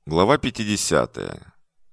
Глава 50.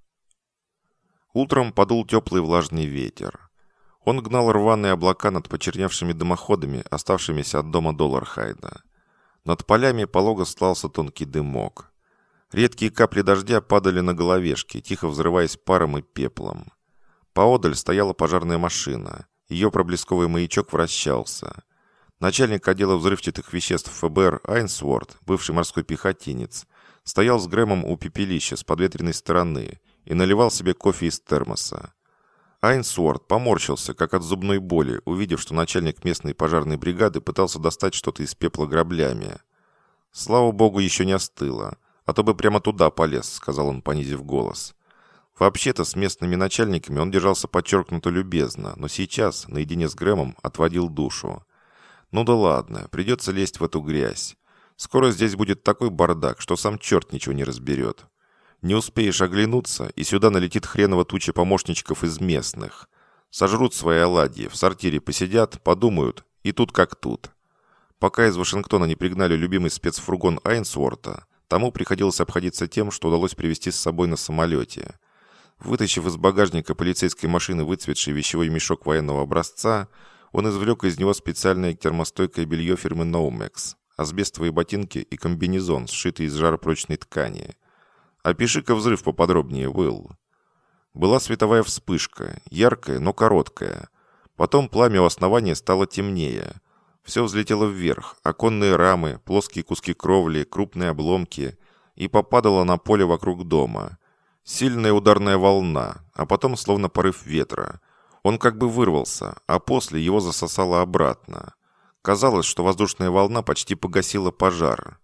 Утром подул теплый влажный ветер. Он гнал рваные облака над почерневшими дымоходами, оставшимися от дома Доллархайда. Над полями полого стлался тонкий дымок. Редкие капли дождя падали на головешки, тихо взрываясь паром и пеплом. Поодаль стояла пожарная машина. Ее проблесковый маячок вращался. Начальник отдела взрывчатых веществ ФБР Айнсворт, бывший морской пехотинец, стоял с Грэмом у пепелища с подветренной стороны и наливал себе кофе из термоса. Айнсворт поморщился, как от зубной боли, увидев, что начальник местной пожарной бригады пытался достать что-то из пепла граблями. «Слава богу, еще не остыло, а то бы прямо туда полез», — сказал он, понизив голос. Вообще-то с местными начальниками он держался подчеркнуто любезно, но сейчас, наедине с Грэмом, отводил душу. «Ну да ладно, придется лезть в эту грязь. Скоро здесь будет такой бардак, что сам черт ничего не разберет. Не успеешь оглянуться, и сюда налетит хреново туча помощничков из местных. Сожрут свои оладьи, в сортире посидят, подумают, и тут как тут». Пока из Вашингтона не пригнали любимый спецфургон Айнсворта, тому приходилось обходиться тем, что удалось привезти с собой на самолете. Вытащив из багажника полицейской машины выцветший вещевой мешок военного образца, он извлек из него специальное термостойкое белье фирмы Nomex, асбестовые ботинки и комбинезон, сшитый из жаропрочной ткани. «Опиши-ка взрыв поподробнее, Уилл». Была световая вспышка, яркая, но короткая. Потом пламя у основания стало темнее. Все взлетело вверх, оконные рамы, плоские куски кровли, крупные обломки, и попадало на поле вокруг дома. Сильная ударная волна, а потом словно порыв ветра. Он как бы вырвался, а после его засосало обратно. Казалось, что воздушная волна почти погасила пожар.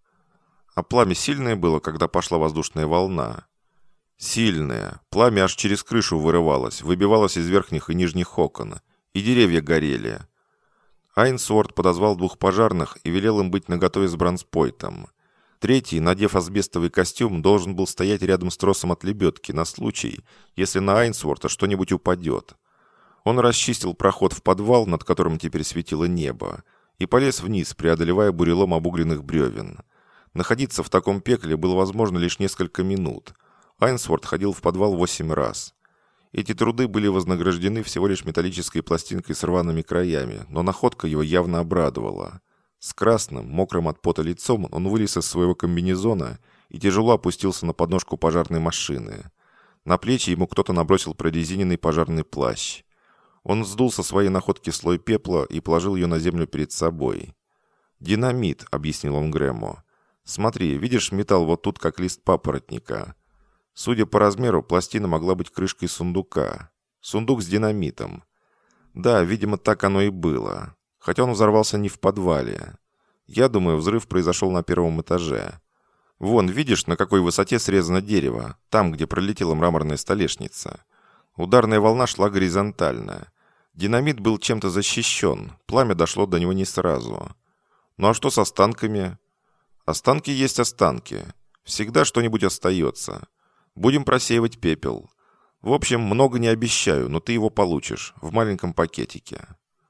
А пламя сильное было, когда пошла воздушная волна. Сильное. Пламя аж через крышу вырывалось, выбивалось из верхних и нижних окон. И деревья горели. Айнсворт подозвал 2 пожарных и велел им быть наготове с бронспойтом. Третий, надев асбестовый костюм, должен был стоять рядом с тросом от лебедки на случай, если на Айнсворта что-нибудь упадет. Он расчистил проход в подвал, над которым теперь светило небо, и полез вниз, преодолевая бурелом обугленных бревен. Находиться в таком пекле было возможно лишь несколько минут. Айнсворт ходил в подвал 8 раз. Эти труды были вознаграждены всего лишь металлической пластинкой с рваными краями, но находка его явно обрадовала. С красным, мокрым от пота лицом он вылез из своего комбинезона и тяжело опустился на подножку пожарной машины. На плечи ему кто-то набросил прорезиненный пожарный плащ. Он сдул со своей находки слой пепла и положил ее на землю перед собой. «Динамит», — объяснил он Грэму. «Смотри, видишь металл вот тут, как лист папоротника. Судя по размеру, пластина могла быть крышкой сундука. Сундук с динамитом. Да, видимо, так оно и было. Хотя он взорвался не в подвале. Я думаю, взрыв произошел на 1-м этаже. Вон, видишь, на какой высоте срезано дерево, там, где пролетела мраморная столешница. Ударная волна шла горизонтально. Динамит был чем-то защищен, пламя дошло до него не сразу. Ну а что с останками? Останки есть останки. Всегда что-нибудь остается. Будем просеивать пепел. В общем, много не обещаю, но ты его получишь, в маленьком пакетике».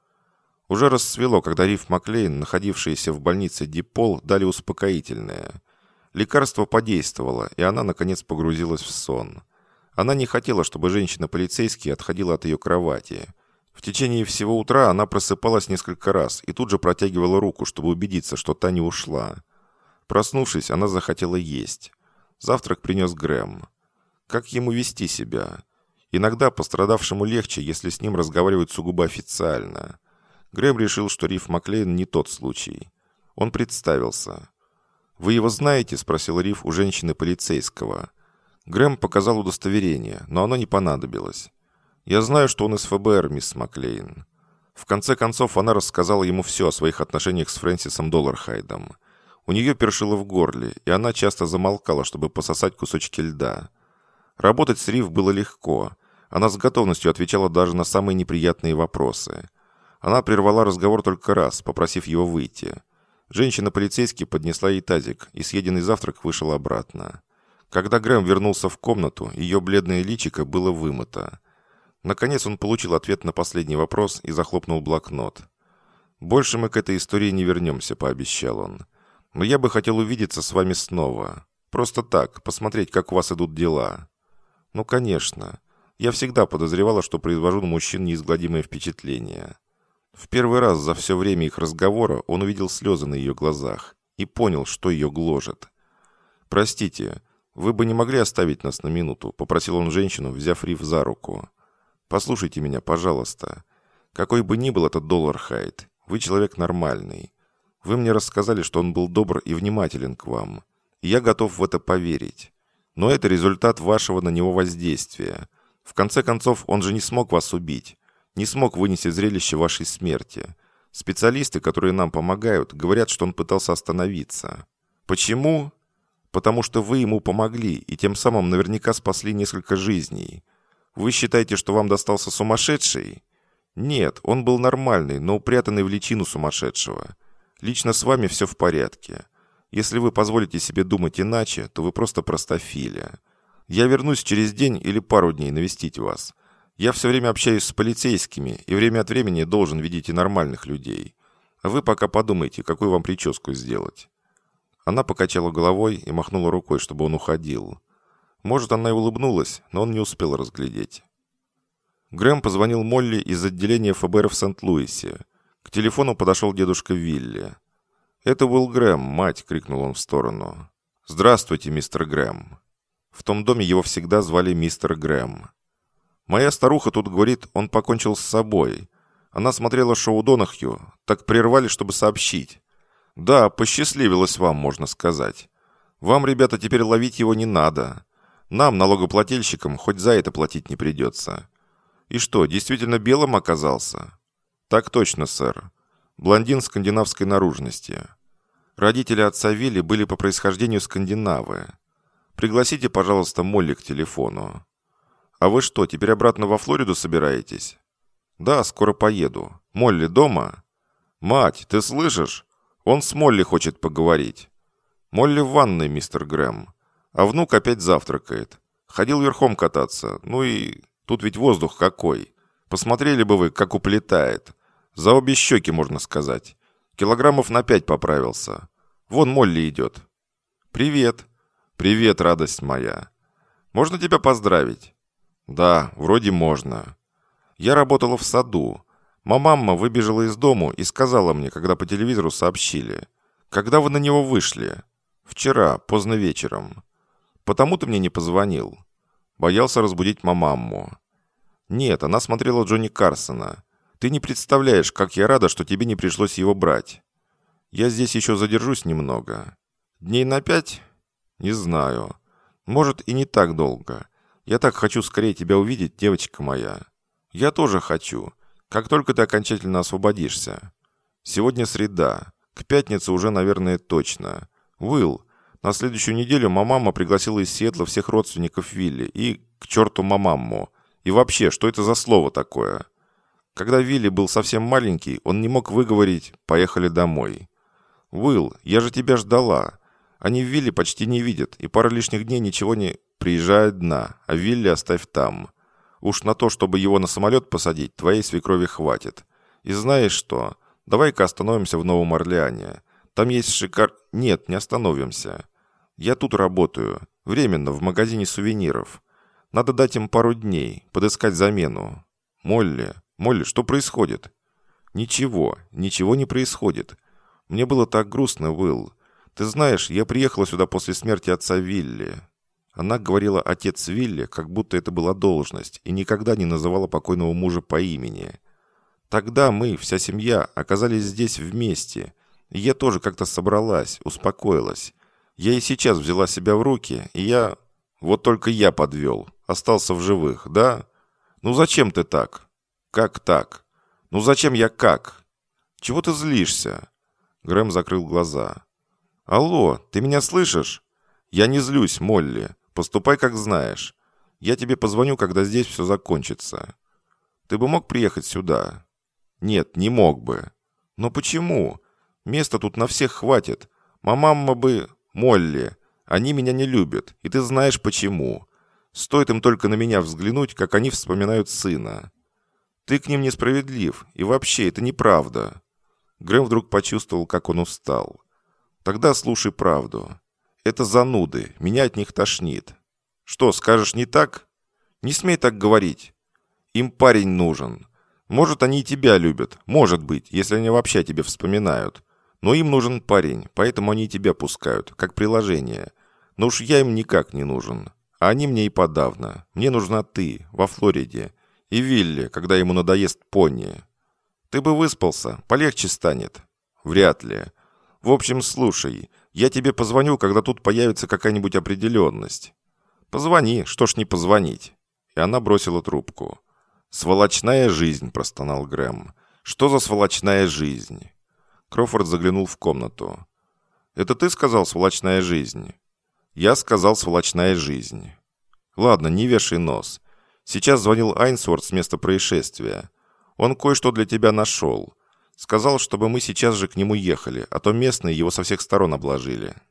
Уже рассвело, когда Риф Маклейн, находившаяся в больнице Дипол, дали успокоительное. Лекарство подействовало, и она, наконец, погрузилась в сон. Она не хотела, чтобы женщина-полицейский отходила от ее кровати. В течение всего утра она просыпалась несколько раз и тут же протягивала руку, чтобы убедиться, что та не ушла. Проснувшись, она захотела есть. Завтрак принес Грэм. Как ему вести себя? Иногда пострадавшему легче, если с ним разговаривают сугубо официально. Грэм решил, что Риф Маклейн не тот случай. Он представился. «Вы его знаете?» – спросил Риф у женщины-полицейского. Грэм показал удостоверение, но оно не понадобилось. «Я знаю, что он из ФБР, мисс Маклейн». В конце концов, она рассказала ему все о своих отношениях с Фрэнсисом Доллархайдом. У нее першило в горле, и она часто замолкала, чтобы пососать кусочки льда. Работать с Риф было легко. Она с готовностью отвечала даже на самые неприятные вопросы. Она прервала разговор только раз, попросив его выйти. Женщина-полицейский поднесла ей тазик, и съеденный завтрак вышел обратно. Когда Грэм вернулся в комнату, ее бледное личико было вымыто. Наконец он получил ответ на последний вопрос и захлопнул блокнот. «Больше мы к этой истории не вернемся», — пообещал он. «Но я бы хотел увидеться с вами снова. Просто так, посмотреть, как у вас идут дела. Ну, конечно. Я всегда подозревала, что произвожу на мужчин неизгладимое впечатление. В первый раз за все время их разговора он увидел слезы на ее глазах и понял, что ее гложет. «Простите, вы бы не могли оставить нас на минуту?» – попросил он женщину, взяв Рив за руку. «Послушайте меня, пожалуйста. Какой бы ни был этот Доллархайд, вы человек нормальный. Вы мне рассказали, что он был добр и внимателен к вам. И я готов в это поверить. Но это результат вашего на него воздействия. В конце концов, он же не смог вас убить. Не смог вынести зрелище вашей смерти. Специалисты, которые нам помогают, говорят, что он пытался остановиться. Почему? Потому что вы ему помогли и тем самым наверняка спасли несколько жизней. Вы считаете, что вам достался сумасшедший? Нет, он был нормальный, но упрятанный в личину сумасшедшего. Лично с вами все в порядке. Если вы позволите себе думать иначе, то вы просто простофиля. Я вернусь через день или пару дней навестить вас. Я все время общаюсь с полицейскими и время от времени должен видеть и нормальных людей. А вы пока подумайте, какую вам прическу сделать». Она покачала головой и махнула рукой, чтобы он уходил. Может, она и улыбнулась, но он не успел разглядеть. Грэм позвонил Молли из отделения ФБР в Сент-Луисе. К телефону подошел дедушка Вилли. «Это был Грэм, мать!» — крикнул он в сторону. «Здравствуйте, мистер Грэм!» В том доме его всегда звали мистер Грэм. «Моя старуха тут говорит, он покончил с собой. Она смотрела шоу Донахью, так прервали, чтобы сообщить. Да, посчастливилось вам, можно сказать. Вам, ребята, теперь ловить его не надо. Нам, налогоплательщикам, хоть за это платить не придется». «И что, действительно белым оказался?» «Так точно, сэр. Блондин скандинавской наружности. Родители отца Вилли были по происхождению скандинавы. Пригласите, пожалуйста, Молли к телефону». «А вы что, теперь обратно во Флориду собираетесь?» «Да, скоро поеду. Молли дома?» «Мать, ты слышишь? Он с Молли хочет поговорить». «Молли в ванной, мистер Грэм. А внук опять завтракает. Ходил верхом кататься. Ну и тут ведь воздух какой. Посмотрели бы вы, как уплетает. За обе щеки, можно сказать. Килограммов на 5 поправился. Вон Молли идет». «Привет». «Привет, радость моя. Можно тебя поздравить?» «Да, вроде можно. Я работала в саду. Мамамма выбежала из дому и сказала мне, когда по телевизору сообщили. Когда вы на него вышли?» «Вчера, поздно вечером. Потому ты мне не позвонил?» «Боялся разбудить мамамму». «Нет, она смотрела Джонни Карсона. Ты не представляешь, как я рада, что тебе не пришлось его брать. Я здесь еще задержусь немного. Дней на 5? Не знаю. Может, и не так долго. Я так хочу скорее тебя увидеть, девочка моя. Я тоже хочу. Как только ты окончательно освободишься. Сегодня среда. К пятнице уже, наверное, точно. Уилл, на следующую неделю мамамма пригласила из Сиэтла всех родственников Вилли. И к черту мамамму. И вообще, что это за слово такое? Когда Вилли был совсем маленький, он не мог выговорить «поехали домой». «Уилл, я же тебя ждала. Они Вилли почти не видят, и пара лишних дней ничего не... Приезжай одна, а Вилли оставь там. Уж на то, чтобы его на самолет посадить, твоей свекрови хватит. И знаешь что? Давай-ка остановимся в Новом Орлеане. Там есть Нет, не остановимся. Я тут работаю. Временно, в магазине сувениров. Надо дать им пару дней, подыскать замену. Молли, что происходит?» «Ничего не происходит. Мне было так грустно, Уилл. Ты знаешь, я приехала сюда после смерти отца Вилли». Она говорила «отец Вилли», как будто это была должность, и никогда не называла покойного мужа по имени. Тогда мы, вся семья, оказались здесь вместе, и я тоже как-то собралась, успокоилась. Я и сейчас взяла себя в руки, и я... Вот только я подвел, остался в живых, да? Ну зачем ты так? Как так? Ну зачем я как? Чего ты злишься?» Грэм закрыл глаза. «Алло, ты меня слышишь? Я не злюсь, Молли. Поступай, как знаешь. Я тебе позвоню, когда здесь все закончится. Ты бы мог приехать сюда?» «Нет, не мог бы». «Но почему? Места тут на всех хватит. Мамамма бы... Молли, они меня не любят, и ты знаешь почему. Стоит им только на меня взглянуть, как они вспоминают сына. Ты к ним несправедлив, и вообще это неправда». Грэм вдруг почувствовал, как он устал. «Тогда слушай правду. Это зануды, меня от них тошнит. Что, скажешь не так? Не смей так говорить. Им парень нужен. Может, они и тебя любят, может быть, если они вообще о тебе вспоминают. Но им нужен парень, поэтому они и тебя пускают, как приложение. Но уж я им никак не нужен. А они мне и подавно. Мне нужна ты, во Флориде. И Вилли, когда ему надоест пони. Ты бы выспался, полегче станет. Вряд ли. В общем, слушай, я тебе позвоню, когда тут появится какая-нибудь определенность. Позвони, что ж не позвонить. И она бросила трубку. «Сволочная жизнь», – простонал Грэм. «Что за сволочная жизнь?» Кроуфорд заглянул в комнату. «Это ты сказал «сволочная жизнь»?» «Я сказал «сволочная жизнь». «Ладно, не вешай нос. Сейчас звонил Айнсворт с места происшествия. Он кое-что для тебя нашел. Сказал, чтобы мы сейчас же к нему ехали, а то местные его со всех сторон обложили».